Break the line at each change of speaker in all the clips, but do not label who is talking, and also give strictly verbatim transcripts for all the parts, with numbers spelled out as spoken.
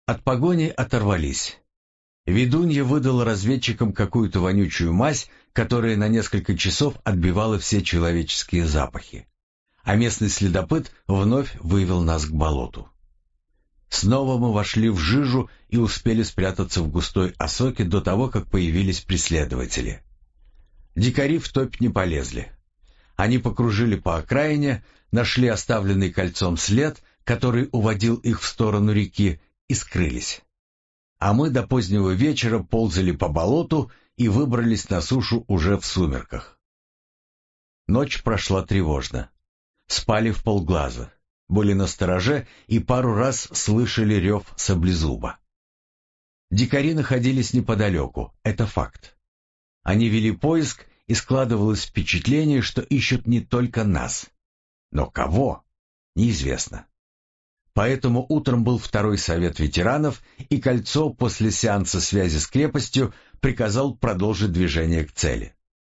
От погони оторвались. Ведунья выдала разведчикам какую-то вонючую мазь, которая на несколько часов отбивала все человеческие запахи. А местный следопыт вновь вывел нас к болоту. Снова мы вошли в жижу и успели спрятаться в густой осоке до того, как появились преследователи. Дикари в топь не полезли. Они покружили по окраине, нашли оставленный кольцом след, который уводил их в сторону реки, и скрылись. А мы до позднего вечера ползали по болоту и выбрались на сушу уже в сумерках. Ночь прошла тревожно. Спали вполглаза, были настороже и пару раз слышали рев саблезуба. Дикари находились неподалеку, это факт. Они вели поиск, и складывалось впечатление, что ищут не только нас. Но кого? Неизвестно. Поэтому утром был второй совет ветеранов, и Кольцо после сеанса связи с крепостью приказал продолжить движение к цели.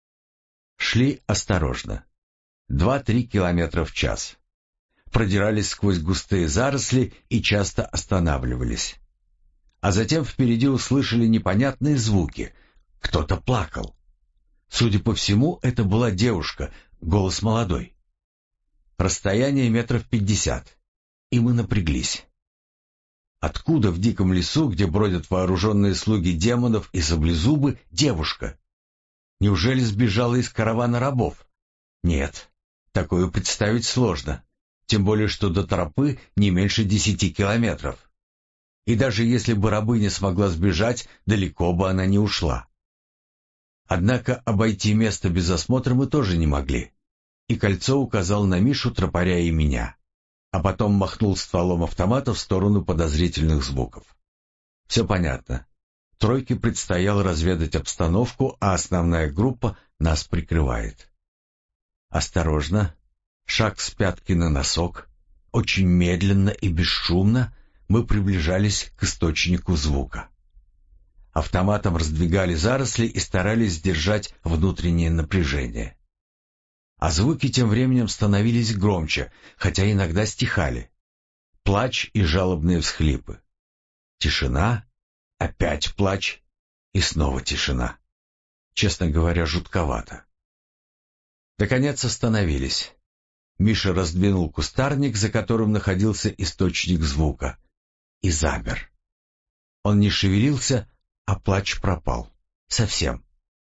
Шли осторожно. Два-три километра в час. Продирались сквозь густые заросли и часто останавливались. А затем впереди услышали непонятные звуки. Кто-то плакал. Судя по всему, это была девушка, голос молодой. Расстояние метров пятьдесят. И мы напряглись. Откуда в диком лесу, где бродят вооруженные слуги демонов и саблезубы, девушка? Неужели сбежала из каравана рабов? Нет, такое представить сложно, тем более что до тропы не меньше десяти километров. И даже если бы рабыня смогла сбежать, далеко бы она не ушла. Однако обойти место без осмотра мы тоже не могли, и Кольцо указал на Мишу, тропаря и меня, а потом махнул стволом автомата в сторону подозрительных звуков. Все понятно. Тройке предстояло разведать обстановку, а основная группа нас прикрывает. Осторожно, шаг с пятки на носок, очень медленно и бесшумно мы приближались к источнику звука. Автоматом раздвигали заросли и старались сдержать внутреннее напряжение. А звуки тем временем становились громче, хотя иногда стихали. Плач и жалобные всхлипы. Тишина, опять плач и снова тишина. Честно говоря, жутковато. Наконец остановились. Миша раздвинул кустарник, за которым находился источник звука, и замер. Он не шевелился, а плач пропал. Совсем.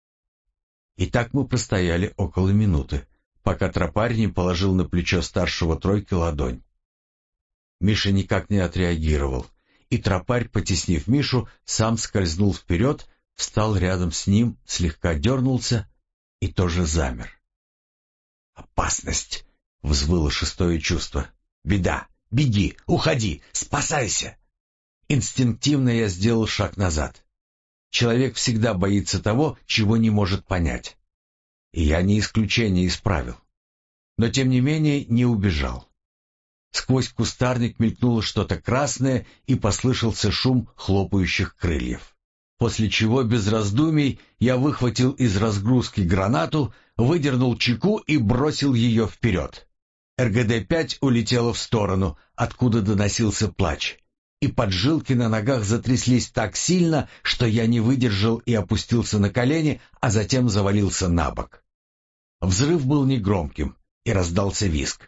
И так мы простояли около минуты, пока тропарь не положил на плечо старшего тройки ладонь. Миша никак не отреагировал, и тропарь, потеснив Мишу, сам скользнул вперед, встал рядом с ним, слегка дернулся и тоже замер. «Опасность!» — взвыло шестое чувство. «Беда! Беги! Уходи! Спасайся!» Инстинктивно я сделал шаг назад. Человек всегда боится того, чего не может понять. И я не исключение исправил. Но тем не менее не убежал. Сквозь кустарник мелькнуло что-то красное, и послышался шум хлопающих крыльев. После чего без раздумий я выхватил из разгрузки гранату, выдернул чеку и бросил ее вперед. эр гэ дэ пять улетела в сторону, откуда доносился плач, и поджилки на ногах затряслись так сильно, что я не выдержал и опустился на колени, а затем завалился на бок. Взрыв был негромким, и раздался визг.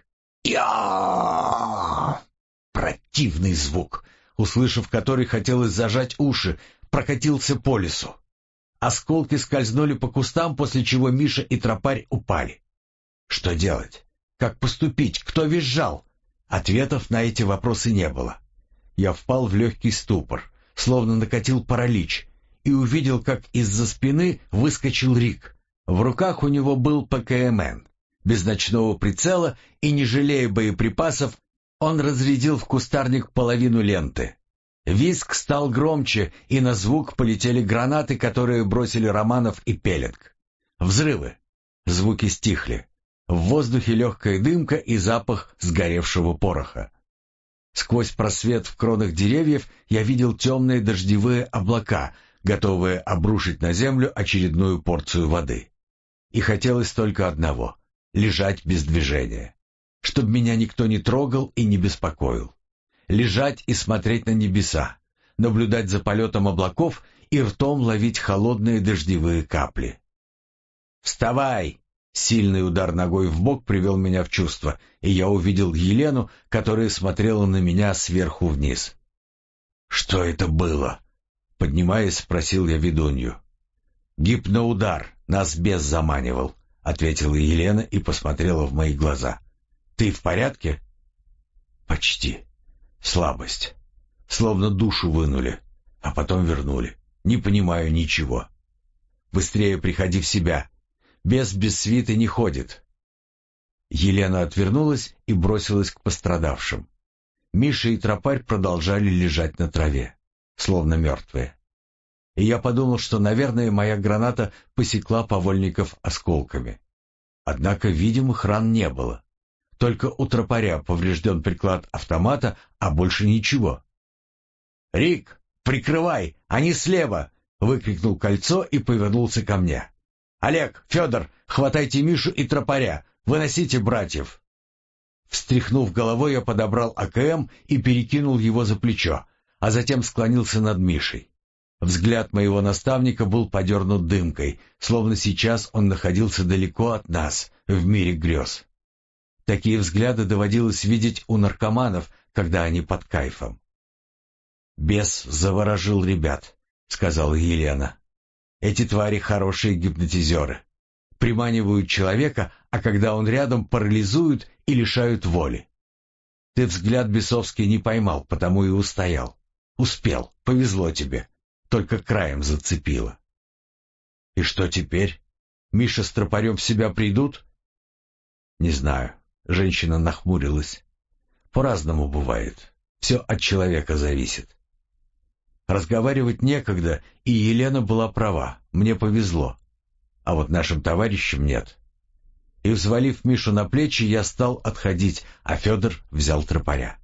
Я! Противный звук, услышав который, хотелось зажать уши, прокатился по лесу. Осколки скользнули по кустам, после чего Миша и тропарь упали. Что делать? Как поступить? Кто визжал? Ответов на эти вопросы не было. Я впал в легкий ступор, словно накатил паралич, и увидел, как из-за спины выскочил Рик. В руках у него был пэ ка эм эн. Без ночного прицела и не жалея боеприпасов, он разрядил в кустарник половину ленты. Визг стал громче, и на звук полетели гранаты, которые бросили Романов и Пелинг. Взрывы. Звуки стихли. В воздухе легкая дымка и запах сгоревшего пороха. Сквозь просвет в кронах деревьев я видел темные дождевые облака, готовые обрушить на землю очередную порцию воды. И хотелось только одного — лежать без движения, чтобы меня никто не трогал и не беспокоил. Лежать и смотреть на небеса, наблюдать за полетом облаков и ртом ловить холодные дождевые капли. «Вставай!» Сильный удар ногой в бок привел меня в чувство, и я увидел Елену, которая смотрела на меня сверху вниз. «Что это было?» — поднимаясь, спросил я ведунью. «Гипноудар, нас бес заманивал», — ответила Елена и посмотрела в мои глаза. «Ты в порядке?» «Почти. Слабость. Словно душу вынули, а потом вернули. Не понимаю ничего. Быстрее приходи в себя. Бес без свиты не ходит». Елена отвернулась и бросилась к пострадавшим. Миша и Тропарь продолжали лежать на траве, словно мертвые. И я подумал, что, наверное, моя граната посекла повольников осколками. Однако видимых ран не было. Только у Тропаря поврежден приклад автомата, а больше ничего. «Рик, прикрывай! Они слева!» — выкрикнул Кольцо и повернулся ко мне. «Олег, Федор, хватайте Мишу и Тропаря! Выносите братьев!» Встряхнув головой, я подобрал А К М и перекинул его за плечо, а затем склонился над Мишей. Взгляд моего наставника был подернут дымкой, словно сейчас он находился далеко от нас, в мире грез. Такие взгляды доводилось видеть у наркоманов, когда они под кайфом. «Бес заворожил ребят», — сказала Елена. «Эти твари хорошие гипнотизеры. Приманивают человека, а когда он рядом, парализуют и лишают воли. Ты взгляд бесовский не поймал, потому и устоял. Успел, повезло тебе, только краем зацепило». «И что теперь? Миша с Тропарем в себя придут?» «Не знаю», — женщина нахмурилась. «По-разному бывает. Все от человека зависит». Разговаривать некогда, и Елена была права, мне повезло. А вот нашим товарищам нет. И, взвалив Мишу на плечи, я стал отходить, а Федор взял Тропаря.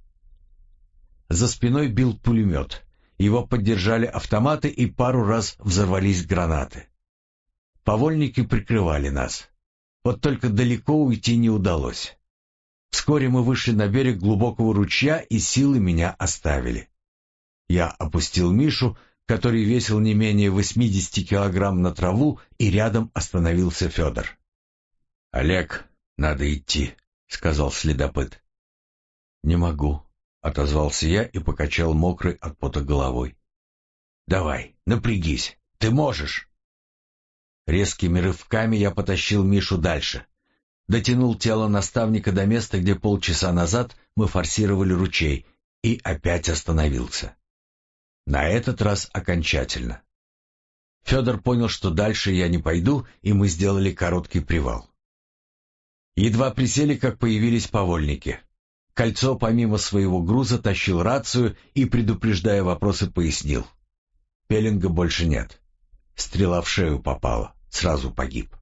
За спиной бил пулемет. Его поддержали автоматы, и пару раз взорвались гранаты. Повольники прикрывали нас. Вот только далеко уйти не удалось. Вскоре мы вышли на берег глубокого ручья, и силы меня оставили. Я опустил Мишу, который весил не менее восьмидесяти килограмм, на траву, и рядом остановился Федор. «Олег, надо идти», — сказал следопыт. «Не могу», — отозвался я и покачал мокрой от пота головой. «Давай, напрягись, ты можешь». Резкими рывками я потащил Мишу дальше. Дотянул тело наставника до места, где полчаса назад мы форсировали ручей, и опять остановился. На этот раз окончательно. Федор понял, что дальше я не пойду, и мы сделали короткий привал. Едва присели, как появились повольники. Кольцо помимо своего груза тащил рацию и, предупреждая вопросы, пояснил. Пеллинга больше нет. Стрела в шею попала, сразу погиб.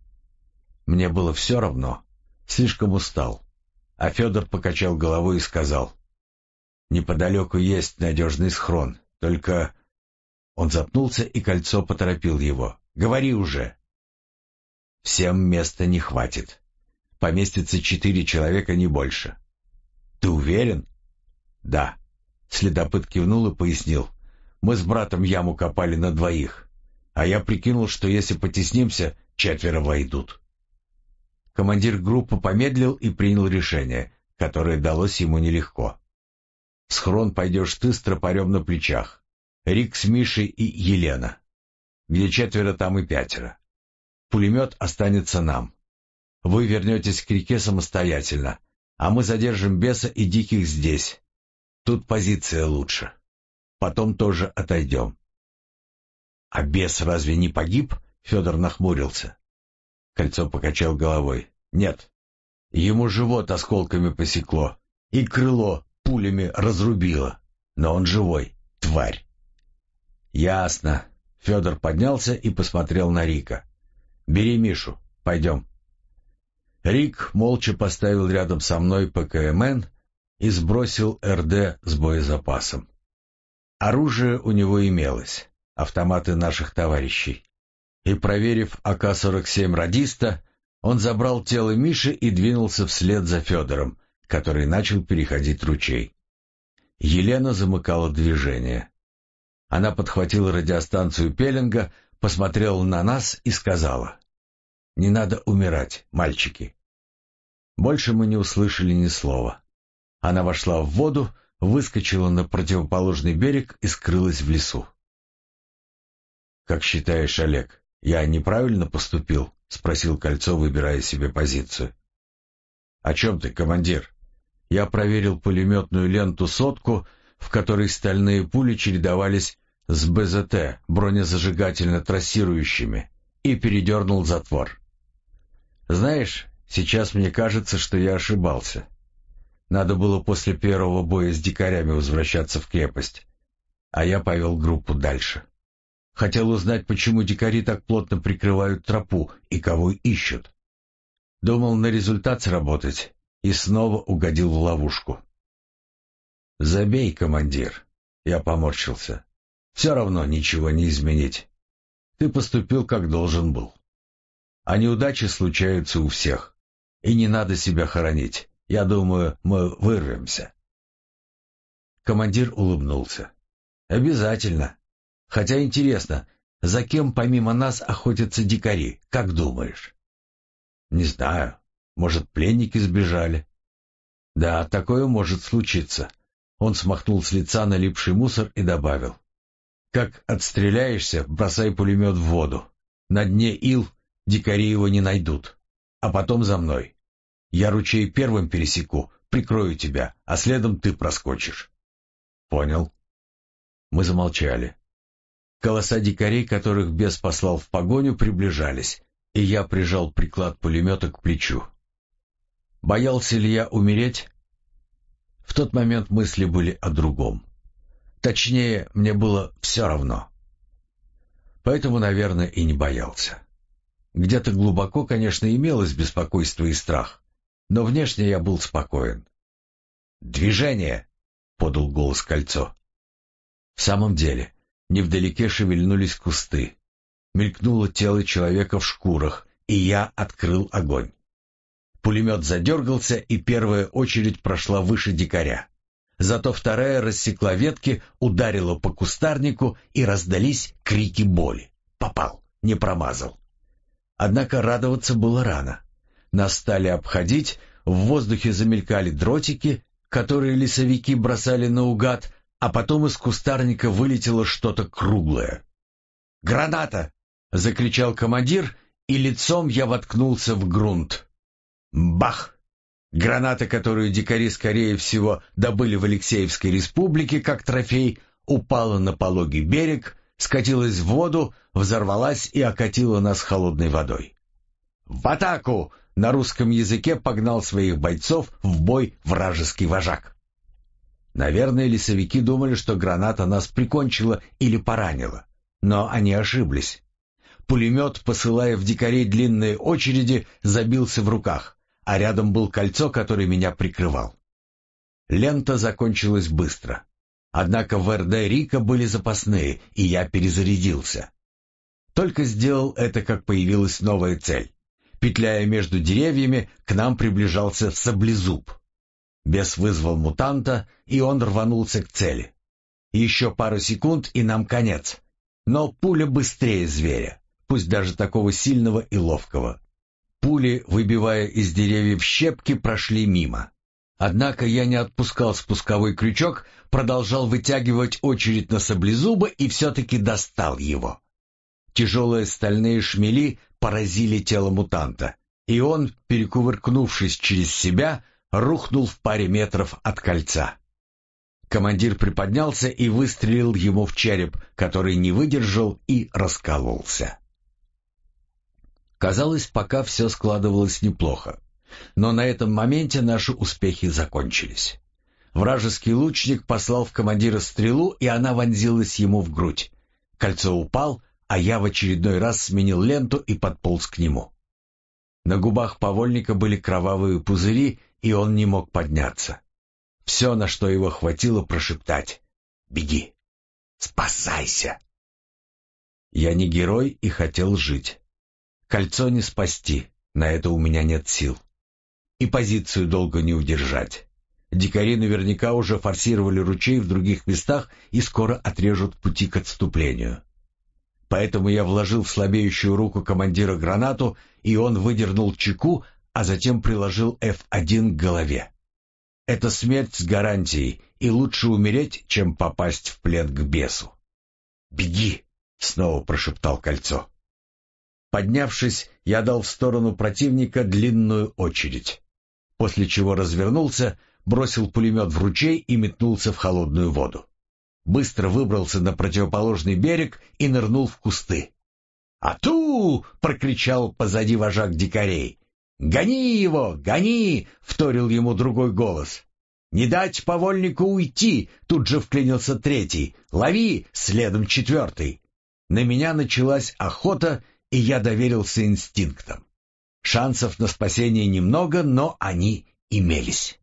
Мне было все равно, слишком устал. А Федор покачал головой и сказал: «Неподалеку есть надежный схрон, только...» Он запнулся, и Кольцо поторопил его. «Говори уже!» «Всем места не хватит. Поместится четыре человека, не больше». «Ты уверен?» «Да». Следопыт кивнул и пояснил. «Мы с братом яму копали на двоих, а я прикинул, что если потеснимся, четверо войдут». Командир группы помедлил и принял решение, которое далось ему нелегко. «В схрон пойдешь ты с Тропарем на плечах, Рик с Мишей и Елена. Где четверо, там и пятеро. Пулемет останется нам. Вы вернетесь к реке самостоятельно, а мы задержим беса и диких здесь. Тут позиция лучше. Потом тоже отойдем». «А бес разве не погиб?» — Федор нахмурился. Кольцо покачал головой. «Нет. Ему живот осколками посекло, и крыло пулями разрубило. Но он живой, тварь». «Ясно». Федор поднялся и посмотрел на Рика. «Бери Мишу, пойдем». Рик молча поставил рядом со мной П К М Н и сбросил Р Д с боезапасом. Оружие у него имелось, автоматы наших товарищей. И, проверив А К сорок семь радиста, он забрал тело Миши и двинулся вслед за Федором, который начал переходить ручей. Елена замыкала движение. Она подхватила радиостанцию Пеллинга, посмотрела на нас и сказала: «Не надо умирать, мальчики». Больше мы не услышали ни слова. Она вошла в воду, выскочила на противоположный берег и скрылась в лесу. «Как считаешь, Олег, я неправильно поступил?» — спросил Кольцо, выбирая себе позицию. «О чем ты, командир?» Я проверил пулеметную ленту «Сотку», в которой стальные пули чередовались с БЗТ, бронезажигательно-трассирующими, и передернул затвор. «Знаешь, сейчас мне кажется, что я ошибался. Надо было после первого боя с дикарями возвращаться в крепость, а я повел группу дальше. Хотел узнать, почему дикари так плотно прикрывают тропу и кого ищут. Думал на результат сработать и снова угодил в ловушку». «Забей, командир», — я поморщился. «Все равно ничего не изменить. Ты поступил, как должен был. А неудачи случаются у всех, и не надо себя хоронить. Я думаю, мы вырвемся». Командир улыбнулся. «Обязательно. Хотя интересно, за кем помимо нас охотятся дикари, как думаешь?» «Не знаю. Может, пленники сбежали?» «Да, такое может случиться». Он смахнул с лица налипший мусор и добавил: «Как отстреляешься, бросай пулемет в воду. На дне ил, дикари его не найдут. А потом за мной. Я ручей первым пересеку, прикрою тебя, а следом ты проскочишь». «Понял». Мы замолчали. Колоса дикарей, которых бес послал в погоню, приближались, и я прижал приклад пулемета к плечу. Боялся ли я умереть? В тот момент мысли были о другом. Точнее, мне было все равно. Поэтому, наверное, и не боялся. Где-то глубоко, конечно, имелось беспокойство и страх, но внешне я был спокоен. «Движение!» — подал голос Кольцо. В самом деле, невдалеке шевельнулись кусты. Мелькнуло тело человека в шкурах, и я открыл огонь. Пулемет задергался, и первая очередь прошла выше дикаря. Зато вторая рассекла ветки, ударила по кустарнику, и раздались крики боли. Попал, не промазал. Однако радоваться было рано. Нас стали обходить, в воздухе замелькали дротики, которые лесовики бросали наугад, а потом из кустарника вылетело что-то круглое. «Граната!» — закричал командир, и лицом я воткнулся в грунт. Бах! Граната, которую дикари, скорее всего, добыли в Алексеевской республике как трофей, упала на пологий берег, скатилась в воду, взорвалась и окатила нас холодной водой. «В атаку!» — на русском языке погнал своих бойцов в бой вражеский вожак. Наверное, лесовики думали, что граната нас прикончила или поранила, но они ошиблись. Пулемет, посылая в дикарей длинные очереди, забился в руках, а рядом был Кольцо, который меня прикрывал. Лента закончилась быстро. Однако в эр дэ Рика были запасные, и я перезарядился. Только сделал это, как появилась новая цель. Петляя между деревьями, к нам приближался саблезуб. Бес вызвал мутанта, и он рванулся к цели. Еще пару секунд, и нам конец. Но пуля быстрее зверя, пусть даже такого сильного и ловкого. Пули, выбивая из деревьев щепки, прошли мимо. Однако я не отпускал спусковой крючок, продолжал вытягивать очередь на саблезуба и все-таки достал его. Тяжелые стальные шмели поразили тело мутанта, и он, перекувыркнувшись через себя, рухнул в паре метров от Кольца. Командир приподнялся и выстрелил ему в череп, который не выдержал и раскололся. Казалось, пока все складывалось неплохо. Но на этом моменте наши успехи закончились. Вражеский лучник послал в командира стрелу, и она вонзилась ему в грудь. Кольцо упал, а я в очередной раз сменил ленту и подполз к нему. На губах повольника были кровавые пузыри, и он не мог подняться. Все, на что его хватило, прошептать: «Беги! Спасайся!» Я не герой и хотел жить. Кольцо не спасти, на это у меня нет сил. И позицию долго не удержать. Дикари наверняка уже форсировали ручей в других местах и скоро отрежут пути к отступлению. Поэтому я вложил в слабеющую руку командира гранату, и он выдернул чеку, а затем приложил эф один к голове. Это смерть с гарантией, и лучше умереть, чем попасть в плен к бесу. «Беги!» — снова прошептал Кольцо. Поднявшись, я дал в сторону противника длинную очередь, после чего развернулся, бросил пулемет в ручей и метнулся в холодную воду. Быстро выбрался на противоположный берег и нырнул в кусты. «Ату!» — прокричал позади вожак дикарей. «Гони его, гони!» — вторил ему другой голос. «Не дать повольнику уйти!» — тут же вклинился третий. «Лови!» — следом четвертый. На меня началась охота, и я доверился инстинктам. Шансов на спасение немного, но они имелись.